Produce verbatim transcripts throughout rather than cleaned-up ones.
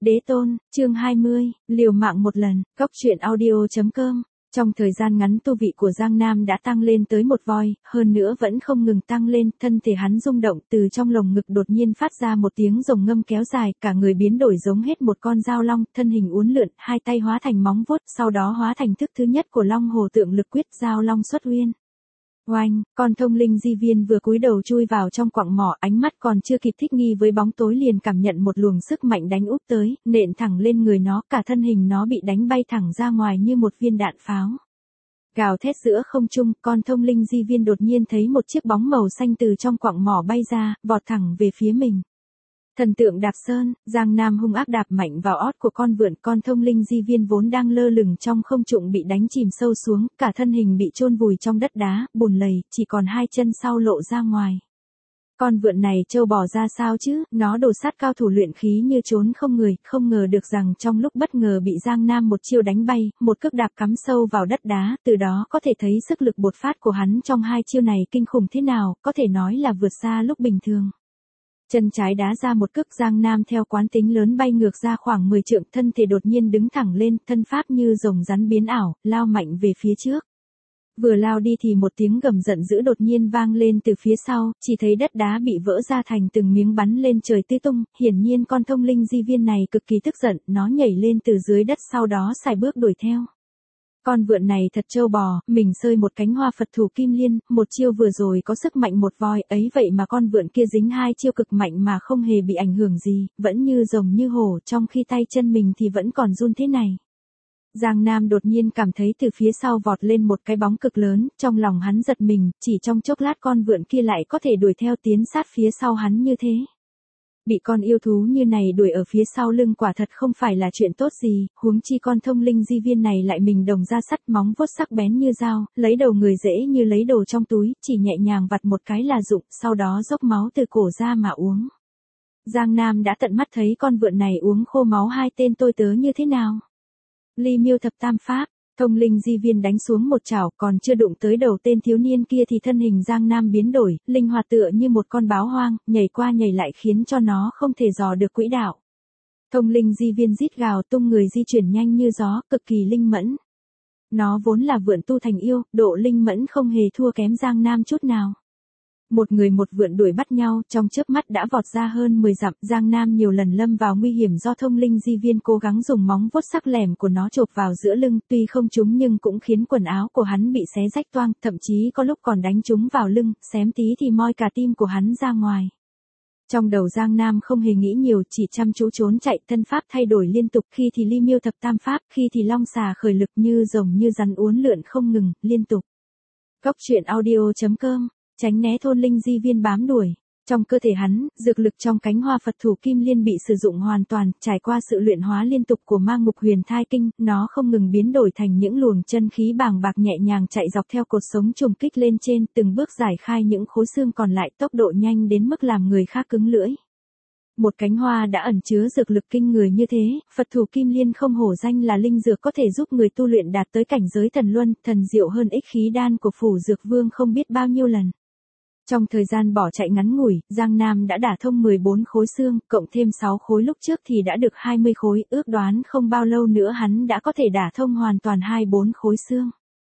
Đế tôn, chương hai mươi, liều mạng một lần, góc truyện audio.com. Trong thời gian ngắn tu vị của Giang Nam đã tăng lên tới một voi, hơn nữa vẫn không ngừng tăng lên, thân thể hắn rung động, từ trong lồng ngực đột nhiên phát ra một tiếng rồng ngâm kéo dài, cả người biến đổi giống hết một con dao long, thân hình uốn lượn, hai tay hóa thành móng vuốt, sau đó hóa thành thức thứ nhất của Long Hồ Tượng Lực Quyết, dao long xuất uyên. Oanh, con thông linh di viên vừa cúi đầu chui vào trong quặng mỏ, ánh mắt còn chưa kịp thích nghi với bóng tối liền cảm nhận một luồng sức mạnh đánh úp tới, nện thẳng lên người nó, cả thân hình nó bị đánh bay thẳng ra ngoài như một viên đạn pháo. Gào thét giữa không trung, con thông linh di viên đột nhiên thấy một chiếc bóng màu xanh từ trong quặng mỏ bay ra, vọt thẳng về phía mình. Thần tượng đạp sơn, Giang Nam hung ác đạp mạnh vào ót của con vượn, con thông linh di viên vốn đang lơ lửng trong không trung bị đánh chìm sâu xuống, cả thân hình bị chôn vùi trong đất đá, bùn lầy, chỉ còn hai chân sau lộ ra ngoài. Con vượn này trâu bò ra sao chứ, nó đồ sát cao thủ luyện khí như trốn không người, không ngờ được rằng trong lúc bất ngờ bị Giang Nam một chiêu đánh bay, một cước đạp cắm sâu vào đất đá, từ đó có thể thấy sức lực bột phát của hắn trong hai chiêu này kinh khủng thế nào, có thể nói là vượt xa lúc bình thường. Chân trái đá ra một cước, Giang Nam theo quán tính lớn bay ngược ra khoảng mười trượng, thân thể đột nhiên đứng thẳng lên, thân pháp như rồng rắn biến ảo, lao mạnh về phía trước. Vừa lao đi thì một tiếng gầm giận dữ đột nhiên vang lên từ phía sau, chỉ thấy đất đá bị vỡ ra thành từng miếng bắn lên trời tứ tung, hiển nhiên con thông linh di viên này cực kỳ tức giận, nó nhảy lên từ dưới đất sau đó sải bước đuổi theo. Con vượn này thật trâu bò, mình sơi một cánh hoa Phật thủ kim liên, một chiêu vừa rồi có sức mạnh một voi, ấy vậy mà con vượn kia dính hai chiêu cực mạnh mà không hề bị ảnh hưởng gì, vẫn như rồng như hổ, trong khi tay chân mình thì vẫn còn run thế này. Giang Nam đột nhiên cảm thấy từ phía sau vọt lên một cái bóng cực lớn, trong lòng hắn giật mình, chỉ trong chốc lát con vượn kia lại có thể đuổi theo tiến sát phía sau hắn như thế. Bị con yêu thú như này đuổi ở phía sau lưng quả thật không phải là chuyện tốt gì, huống chi con thông linh di viên này lại mình đồng ra sắt, móng vuốt sắc bén như dao, lấy đầu người dễ như lấy đồ trong túi, chỉ nhẹ nhàng vặt một cái là dụng, sau đó dốc máu từ cổ ra mà uống. Giang Nam đã tận mắt thấy con vượn này uống khô máu hai tên tôi tớ như thế nào. Ly Miêu Thập Tam Pháp, thông linh di viên đánh xuống một chảo, còn chưa đụng tới đầu tên thiếu niên kia thì thân hình Giang Nam biến đổi, linh hoạt tựa như một con báo hoang, nhảy qua nhảy lại khiến cho nó không thể dò được quỹ đạo. Thông linh di viên rít gào, tung người di chuyển nhanh như gió, cực kỳ linh mẫn. Nó vốn là vượn tu thành yêu, độ linh mẫn không hề thua kém Giang Nam chút nào. Một người một vượn đuổi bắt nhau, trong chớp mắt đã vọt ra hơn mười dặm, Giang Nam nhiều lần lâm vào nguy hiểm do thông linh di viên cố gắng dùng móng vuốt sắc lẻm của nó chộp vào giữa lưng, tuy không trúng nhưng cũng khiến quần áo của hắn bị xé rách toang, thậm chí có lúc còn đánh trúng vào lưng, xém tí thì moi cả tim của hắn ra ngoài. Trong đầu Giang Nam không hề nghĩ nhiều, chỉ chăm chú trốn chạy, thân pháp thay đổi liên tục, khi thì Ly Miêu Thập Tam Pháp, khi thì long xà khởi lực như rồng như rắn uốn lượn không ngừng, liên tục. Góc truyện audio.com. Tránh né thôn linh di viên bám đuổi. Trong cơ thể hắn, dược lực trong cánh hoa Phật thủ kim liên bị sử dụng hoàn toàn, trải qua sự luyện hóa liên tục của ma ngục huyền thai kinh, nó không ngừng biến đổi thành những luồng chân khí bàng bạc nhẹ nhàng chạy dọc theo cột sống trùng kích lên trên, từng bước giải khai những khối xương còn lại, tốc độ nhanh đến mức làm người khác cứng lưỡi. Một cánh hoa đã ẩn chứa dược lực kinh người như thế, Phật thủ kim liên không hổ danh là linh dược có thể giúp người tu luyện đạt tới cảnh giới thần luân, thần diệu hơn ích khí đan của phủ dược vương không biết bao nhiêu lần. Trong thời gian bỏ chạy ngắn ngủi, Giang Nam đã đả thông mười bốn khối xương, cộng thêm sáu khối lúc trước thì đã được hai mươi khối, ước đoán không bao lâu nữa hắn đã có thể đả thông hoàn toàn hai mươi bốn khối xương.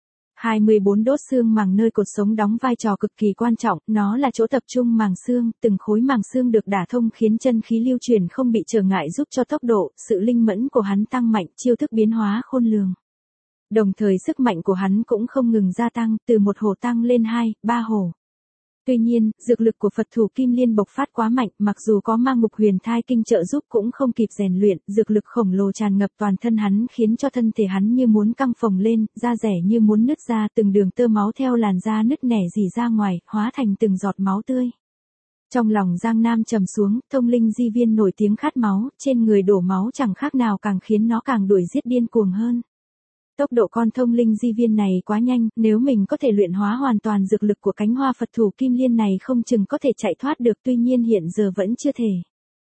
hai mươi bốn đốt xương màng nơi cột sống đóng vai trò cực kỳ quan trọng, nó là chỗ tập trung màng xương, từng khối màng xương được đả thông khiến chân khí lưu truyền không bị trở ngại giúp cho tốc độ, sự linh mẫn của hắn tăng mạnh, chiêu thức biến hóa khôn lường. Đồng thời sức mạnh của hắn cũng không ngừng gia tăng, từ một hổ tăng lên hai, ba hổ. Tuy nhiên, dược lực của Phật thủ kim liên bộc phát quá mạnh, mặc dù có ma ngục huyền thai kinh trợ giúp cũng không kịp rèn luyện, dược lực khổng lồ tràn ngập toàn thân hắn khiến cho thân thể hắn như muốn căng phồng lên, da rẻ như muốn nứt ra, từng đường tơ máu theo làn da nứt nẻ rỉ ra ngoài, hóa thành từng giọt máu tươi. Trong lòng Giang Nam trầm xuống, thông linh di viên nổi tiếng khát máu, trên người đổ máu chẳng khác nào càng khiến nó càng đuổi giết điên cuồng hơn. Tốc độ con thông linh di viên này quá nhanh, nếu mình có thể luyện hóa hoàn toàn dược lực của cánh hoa Phật thủ kim liên này không chừng có thể chạy thoát được, tuy nhiên hiện giờ vẫn chưa thể.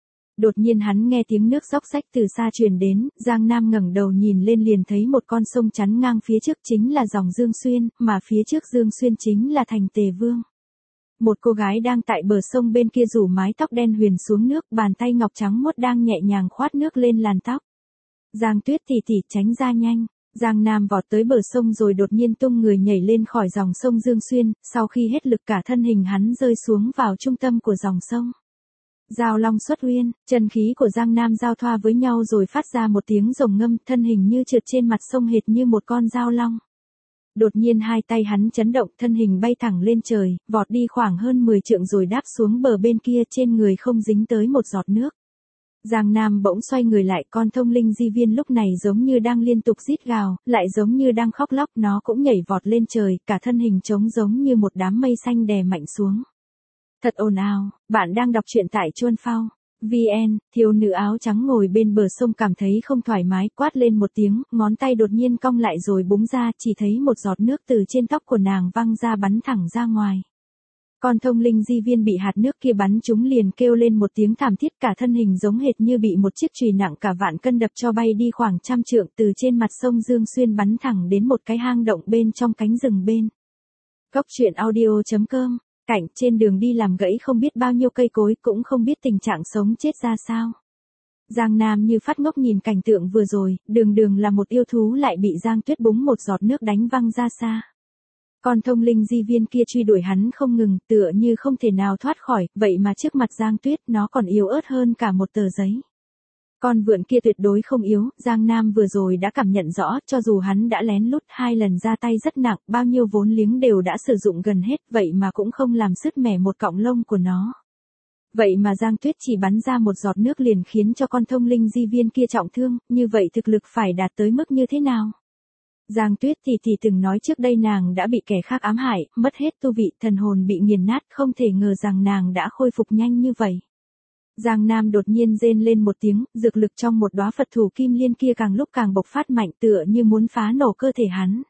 Đột nhiên hắn nghe tiếng nước róc rách từ xa truyền đến, Giang Nam ngẩng đầu nhìn lên liền thấy một con sông chắn ngang phía trước chính là dòng Dương Xuyên, mà phía trước Dương Xuyên chính là thành Tề Vương. Một cô gái đang tại bờ sông bên kia rủ mái tóc đen huyền xuống nước, bàn tay ngọc trắng muốt đang nhẹ nhàng khoát nước lên làn tóc. Giang Tuyết tỉ tỉ tránh ra nhanh. Giang Nam vọt tới bờ sông rồi đột nhiên tung người nhảy lên khỏi dòng sông Dương Xuyên, sau khi hết lực cả thân hình hắn rơi xuống vào trung tâm của dòng sông. Giao long xuất uyên, chân khí của Giang Nam giao thoa với nhau rồi phát ra một tiếng rồng ngâm, thân hình như trượt trên mặt sông hệt như một con giao long. Đột nhiên hai tay hắn chấn động, thân hình bay thẳng lên trời, vọt đi khoảng hơn mười trượng rồi đáp xuống bờ bên kia, trên người không dính tới một giọt nước. Giang Nam bỗng xoay người lại, con thông linh di viên lúc này giống như đang liên tục rít gào, lại giống như đang khóc lóc, nó cũng nhảy vọt lên trời, cả thân hình trống giống như một đám mây xanh đè mạnh xuống. Thật ồn ào, bạn đang đọc truyện tại Chuan Phao. vê en, thiếu nữ áo trắng ngồi bên bờ sông cảm thấy không thoải mái, quát lên một tiếng, ngón tay đột nhiên cong lại rồi búng ra, chỉ thấy một giọt nước từ trên tóc của nàng văng ra bắn thẳng ra ngoài. Con thông linh di viên bị hạt nước kia bắn trúng liền kêu lên một tiếng thảm thiết, cả thân hình giống hệt như bị một chiếc chùy nặng cả vạn cân đập cho bay đi khoảng trăm trượng, từ trên mặt sông Dương Xuyên bắn thẳng đến một cái hang động bên trong cánh rừng bên. Cốc truyện audio chấm com. Cảnh trên đường đi làm gãy không biết bao nhiêu cây cối, cũng không biết tình trạng sống chết ra sao. Giang Nam như phát ngốc nhìn cảnh tượng vừa rồi, đường đường là một yêu thú lại bị Giang Tuyết búng một giọt nước đánh văng ra xa. Con thông linh di viên kia truy đuổi hắn không ngừng, tựa như không thể nào thoát khỏi, vậy mà trước mặt Giang Tuyết nó còn yếu ớt hơn cả một tờ giấy. Con vượn kia tuyệt đối không yếu, Giang Nam vừa rồi đã cảm nhận rõ, cho dù hắn đã lén lút hai lần ra tay rất nặng, bao nhiêu vốn liếng đều đã sử dụng gần hết, vậy mà cũng không làm sứt mẻ một cọng lông của nó. Vậy mà Giang Tuyết chỉ bắn ra một giọt nước liền khiến cho con thông linh di viên kia trọng thương, như vậy thực lực phải đạt tới mức như thế nào? Giang Tuyết thì thì từng nói trước đây nàng đã bị kẻ khác ám hại, mất hết tu vị, thần hồn bị nghiền nát, không thể ngờ rằng nàng đã khôi phục nhanh như vậy. Giang Nam đột nhiên rên lên một tiếng, dược lực trong một đóa Phật thủ kim liên kia càng lúc càng bộc phát mạnh, tựa như muốn phá nổ cơ thể hắn.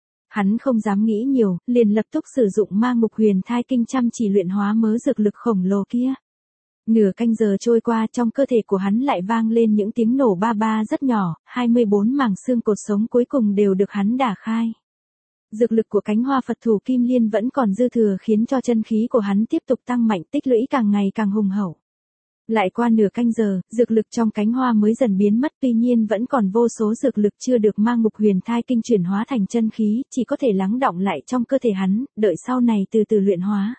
Hắn không dám nghĩ nhiều, liền lập tức sử dụng ma ngục huyền thai kinh chăm chỉ luyện hóa mớ dược lực khổng lồ kia. Nửa canh giờ trôi qua, trong cơ thể của hắn lại vang lên những tiếng nổ ba ba rất nhỏ, hai mươi bốn màng xương cột sống cuối cùng đều được hắn đả khai. Dược lực của cánh hoa Phật thủ kim liên vẫn còn dư thừa khiến cho chân khí của hắn tiếp tục tăng mạnh, tích lũy càng ngày càng hùng hậu. Lại qua nửa canh giờ, dược lực trong cánh hoa mới dần biến mất, tuy nhiên vẫn còn vô số dược lực chưa được ma ngục huyền thai kinh chuyển hóa thành chân khí, chỉ có thể lắng đọng lại trong cơ thể hắn, đợi sau này từ từ luyện hóa.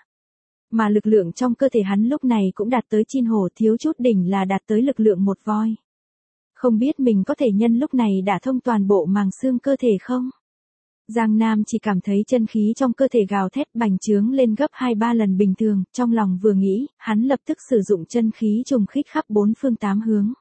Mà lực lượng trong cơ thể hắn lúc này cũng đạt tới chin hổ, thiếu chút đỉnh là đạt tới lực lượng một voi. Không biết mình có thể nhân lúc này đả thông toàn bộ màng xương cơ thể không? Giang Nam chỉ cảm thấy chân khí trong cơ thể gào thét bành trướng lên gấp hai ba lần bình thường, trong lòng vừa nghĩ, hắn lập tức sử dụng chân khí trùng khích khắp bốn phương tám hướng.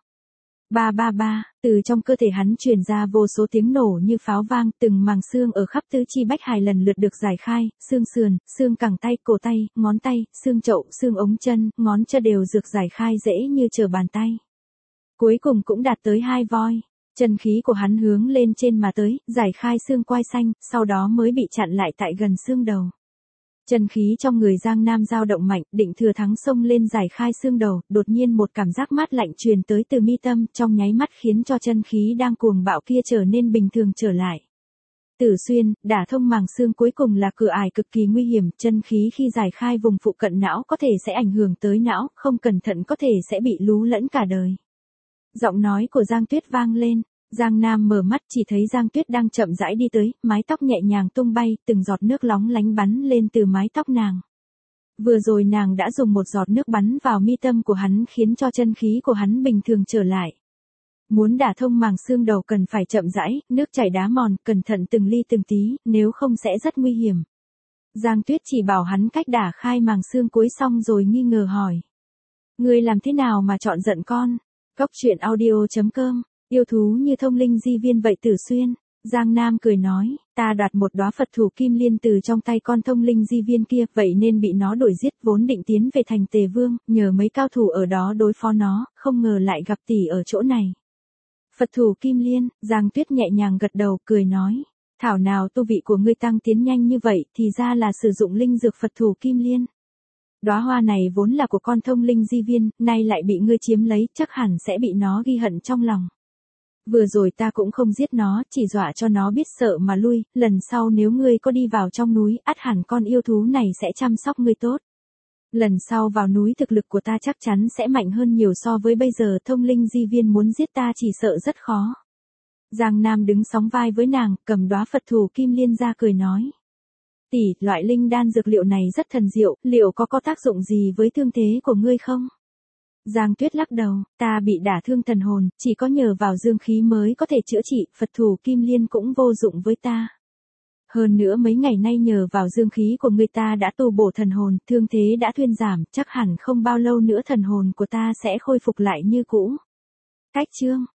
Ba ba ba, từ trong cơ thể hắn truyền ra vô số tiếng nổ như pháo vang, từng màng xương ở khắp tứ chi bách hải lần lượt được giải khai, xương sườn, xương cẳng tay, cổ tay, ngón tay, xương chậu, xương ống chân, ngón chân đều được giải khai dễ như trở bàn tay. Cuối cùng cũng đạt tới hai voi. Chân khí của hắn hướng lên trên mà tới, giải khai xương quai xanh, sau đó mới bị chặn lại tại gần xương đầu. Chân khí trong người Giang Nam dao động mạnh, định thừa thắng xông lên giải khai xương đầu, đột nhiên một cảm giác mát lạnh truyền tới từ mi tâm, trong nháy mắt khiến cho chân khí đang cuồng bạo kia trở nên bình thường trở lại. Tử xuyên, đả thông màng xương cuối cùng là cửa ải cực kỳ nguy hiểm, chân khí khi giải khai vùng phụ cận não có thể sẽ ảnh hưởng tới não, không cẩn thận có thể sẽ bị lú lẫn cả đời. Giọng nói của Giang Tuyết vang lên, Giang Nam mở mắt chỉ thấy Giang Tuyết đang chậm rãi đi tới, mái tóc nhẹ nhàng tung bay, từng giọt nước lóng lánh bắn lên từ mái tóc nàng. Vừa rồi nàng đã dùng một giọt nước bắn vào mi tâm của hắn khiến cho chân khí của hắn bình thường trở lại. Muốn đả thông màng xương đầu cần phải chậm rãi, nước chảy đá mòn, cẩn thận từng ly từng tí, nếu không sẽ rất nguy hiểm. Giang Tuyết chỉ bảo hắn cách đả khai màng xương cuối xong rồi nghi ngờ hỏi. Ngươi làm thế nào mà chọn giận con? Cốc truyện audio chấm com, yêu thú như thông linh di viên vậy Tử xuyên. Giang Nam cười nói, ta đoạt một đóa Phật thủ kim liên từ trong tay con thông linh di viên kia, vậy nên bị nó đuổi giết, vốn định tiến về thành Tề Vương, nhờ mấy cao thủ ở đó đối phó nó, không ngờ lại gặp tỷ ở chỗ này. Phật thủ kim liên, Giang Tuyết nhẹ nhàng gật đầu, cười nói, thảo nào tu vị của ngươi tăng tiến nhanh như vậy, thì ra là sử dụng linh dược Phật thủ kim liên. Đóa hoa này vốn là của con thông linh di viên, nay lại bị ngươi chiếm lấy, chắc hẳn sẽ bị nó ghi hận trong lòng. Vừa rồi ta cũng không giết nó, chỉ dọa cho nó biết sợ mà lui, lần sau nếu ngươi có đi vào trong núi, ắt hẳn con yêu thú này sẽ chăm sóc ngươi tốt. Lần sau vào núi thực lực của ta chắc chắn sẽ mạnh hơn nhiều so với bây giờ, thông linh di viên muốn giết ta chỉ sợ rất khó. Giang Nam đứng sóng vai với nàng, cầm đóa Phật thủ kim liên ra cười nói. Tỷ, loại linh đan dược liệu này rất thần diệu, liệu có có tác dụng gì với thương thế của ngươi không? Giang Tuyết lắc đầu, ta bị đả thương thần hồn, chỉ có nhờ vào dương khí mới có thể chữa trị, Phật thủ kim liên cũng vô dụng với ta. Hơn nữa mấy ngày nay nhờ vào dương khí của người ta đã tu bổ thần hồn, thương thế đã thuyên giảm, chắc hẳn không bao lâu nữa thần hồn của ta sẽ khôi phục lại như cũ. Cách chương